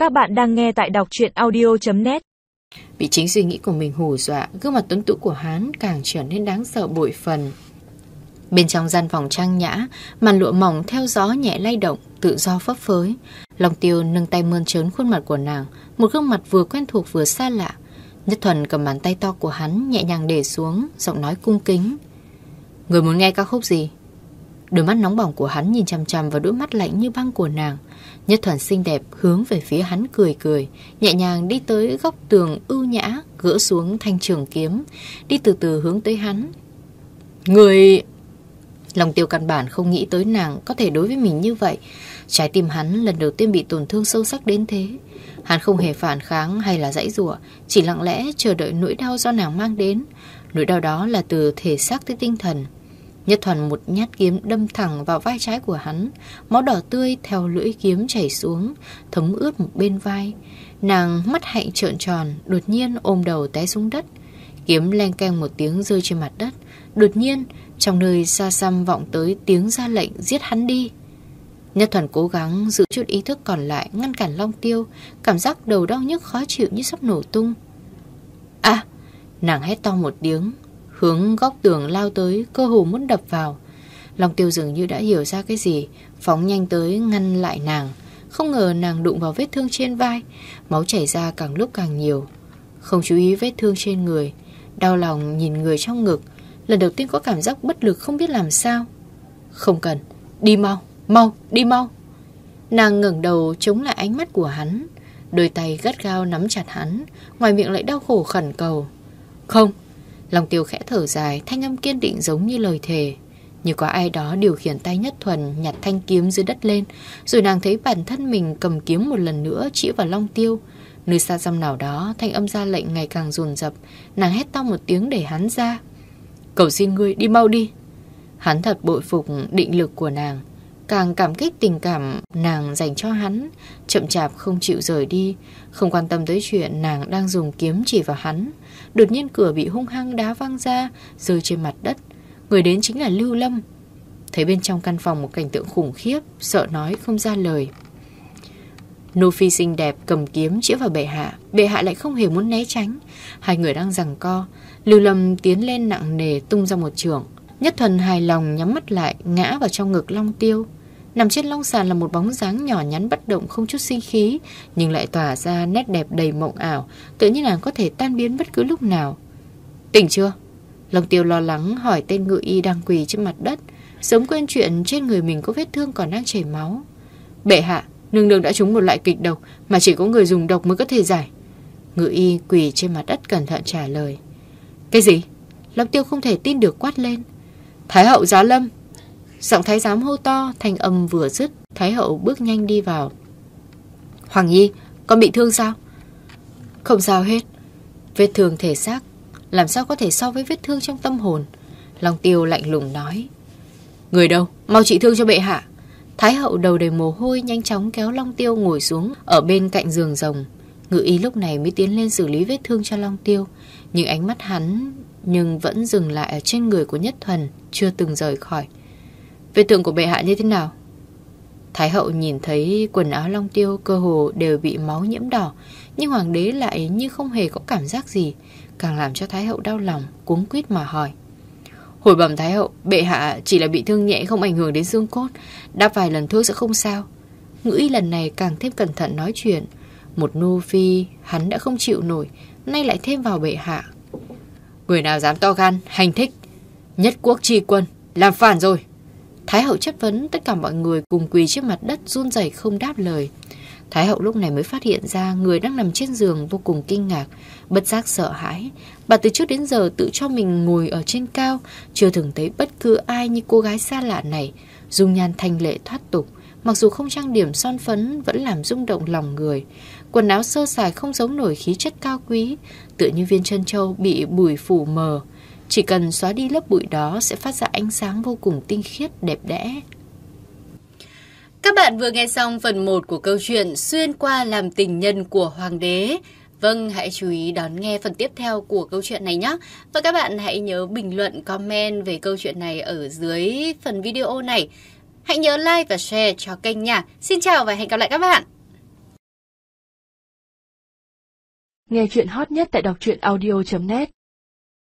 Các bạn đang nghe tại đọc truyện audio.net. Bị chính suy nghĩ của mình hù dọa, gương mặt tuấn tú của hắn càng trở nên đáng sợ bội phần. Bên trong gian phòng trang nhã, màn lụa mỏng theo gió nhẹ lay động, tự do phấp phới. Long Tiêu nâng tay mơn trớn khuôn mặt của nàng, một gương mặt vừa quen thuộc vừa xa lạ. Nhất Thuần cầm bàn tay to của hắn nhẹ nhàng để xuống, giọng nói cung kính. Người muốn nghe ca khúc gì? Đôi mắt nóng bỏng của hắn nhìn chằm chằm vào đôi mắt lạnh như băng của nàng. Nhất Thuần xinh đẹp hướng về phía hắn cười cười, nhẹ nhàng đi tới góc tường ưu nhã, gỡ xuống thanh trường kiếm, đi từ từ hướng tới hắn. Người... Long Tiêu căn bản không nghĩ tới nàng có thể đối với mình như vậy. Trái tim hắn lần đầu tiên bị tổn thương sâu sắc đến thế. Hắn không hề phản kháng hay là giãy giụa, chỉ lặng lẽ chờ đợi nỗi đau do nàng mang đến. Nỗi đau đó là từ thể xác tới tinh thần. Nhất Thuần một nhát kiếm đâm thẳng vào vai trái của hắn, máu đỏ tươi theo lưỡi kiếm chảy xuống, thấm ướt một bên vai. Nàng mắt hạnh trợn tròn, đột nhiên ôm đầu té xuống đất. Kiếm leng keng một tiếng rơi trên mặt đất. Đột nhiên, trong nơi xa xăm vọng tới tiếng ra lệnh giết hắn đi. Nhất Thuần cố gắng giữ chút ý thức còn lại, ngăn cản Long Tiêu, cảm giác đầu đau nhức khó chịu như sắp nổ tung. À! Nàng hét to một tiếng, hướng góc tường lao tới, cơ hồ muốn đập vào. Long Tiêu dường như đã hiểu ra cái gì, phóng nhanh tới ngăn lại nàng. Không ngờ nàng đụng vào vết thương trên vai, máu chảy ra càng lúc càng nhiều. Không chú ý vết thương trên người, đau lòng nhìn người trong ngực, lần đầu tiên có cảm giác bất lực không biết làm sao. Không cần, đi mau, đi mau. Nàng ngẩng đầu chống lại ánh mắt của hắn, đôi tay gắt gao nắm chặt hắn, ngoài miệng lại đau khổ khẩn cầu. Không. Long Tiêu khẽ thở dài, thanh âm kiên định giống như lời thề. Như có ai đó điều khiển tay Nhất Thuần nhặt thanh kiếm dưới đất lên, rồi nàng thấy bản thân mình cầm kiếm một lần nữa chỉ vào Long Tiêu. Nơi xa xăm nào đó, thanh âm ra lệnh ngày càng dồn dập. Nàng hét to một tiếng để hắn ra. Cầu xin ngươi đi mau đi. Hắn thật bội phục định lực của nàng, càng cảm kích tình cảm nàng dành cho hắn, chậm chạp không chịu rời đi, không quan tâm tới chuyện nàng đang dùng kiếm chỉ vào hắn. Đột nhiên cửa bị hung hăng đá văng ra, rơi trên mặt đất. Người đến chính là Lưu Lâm. Thấy bên trong căn phòng một cảnh tượng khủng khiếp, sợ nói không ra lời. Nô phi xinh đẹp cầm kiếm chĩa vào bệ hạ lại không hề muốn né tránh. Hai người đang giằng co. Lưu Lâm tiến lên nặng nề tung ra một chưởng. Nhất Thuần hài lòng nhắm mắt lại, ngã vào trong ngực Long Tiêu. Nằm trên long sàn là một bóng dáng nhỏ nhắn bất động không chút sinh khí, nhưng lại tỏa ra nét đẹp đầy mộng ảo, tự nhiên nàng có thể tan biến bất cứ lúc nào. Tỉnh chưa? Long Tiêu lo lắng hỏi tên ngự y đang quỳ trên mặt đất, sớm quên chuyện trên người mình có vết thương còn đang chảy máu. Bệ hạ, nương nương đã trúng một loại kịch độc mà chỉ có người dùng độc mới có thể giải. Ngự y quỳ trên mặt đất cẩn thận trả lời. Cái gì? Long Tiêu không thể tin được quát lên. Thái hậu giá lâm. Giọng thái giám hô to, thanh âm vừa dứt, thái hậu bước nhanh đi vào. Hoàng Nhi, con bị thương sao? Không sao hết. Vết thương thể xác làm sao có thể so với vết thương trong tâm hồn? Long Tiêu lạnh lùng nói. Người đâu? Mau trị thương cho bệ hạ. Thái hậu đầu đầy mồ hôi nhanh chóng kéo Long Tiêu ngồi xuống ở bên cạnh giường rồng. Ngự y lúc này mới tiến lên xử lý vết thương cho Long Tiêu, nhưng ánh mắt hắn vẫn dừng lại ở trên người của Nhất Thuần, chưa từng rời khỏi. Vết thương của bệ hạ như thế nào? Thái hậu nhìn thấy quần áo Long Tiêu cơ hồ đều bị máu nhiễm đỏ, nhưng hoàng đế lại như không hề có cảm giác gì, càng làm cho Thái hậu đau lòng, cuống quýt mà hỏi. Hồi bẩm Thái hậu, bệ hạ chỉ là bị thương nhẹ, không ảnh hưởng đến xương cốt, đắp vài lần thuốc sẽ không sao. Ngự y lần này càng thêm cẩn thận nói chuyện. Một nô phi hắn đã không chịu nổi, nay lại thêm vào bệ hạ. Người nào dám to gan, hành thích, nhất quốc tri quân, làm phản rồi. Thái hậu chất vấn, tất cả mọi người cùng quỳ trên mặt đất run rẩy không đáp lời. Thái hậu lúc này mới phát hiện ra người đang nằm trên giường vô cùng kinh ngạc, bất giác sợ hãi. Bà từ trước đến giờ tự cho mình ngồi ở trên cao, chưa từng thấy bất cứ ai như cô gái xa lạ này, dung nhan thanh lệ thoát tục, mặc dù không trang điểm son phấn vẫn làm rung động lòng người. Quần áo sơ sài không giống nổi khí chất cao quý, tựa như viên trân châu bị bụi phủ mờ. Chỉ cần xóa đi lớp bụi đó sẽ phát ra ánh sáng vô cùng tinh khiết, đẹp đẽ. Các bạn vừa nghe xong phần 1 của câu chuyện Xuyên qua làm tình nhân của hoàng đế. Vâng, hãy chú ý đón nghe phần tiếp theo của câu chuyện này nhé. Và các bạn hãy nhớ bình luận, comment về câu chuyện này ở dưới phần video này. Hãy nhớ like và share cho kênh nha. Xin chào và hẹn gặp lại các bạn. Nghe chuyện hot nhất tại đọc truyện audio.net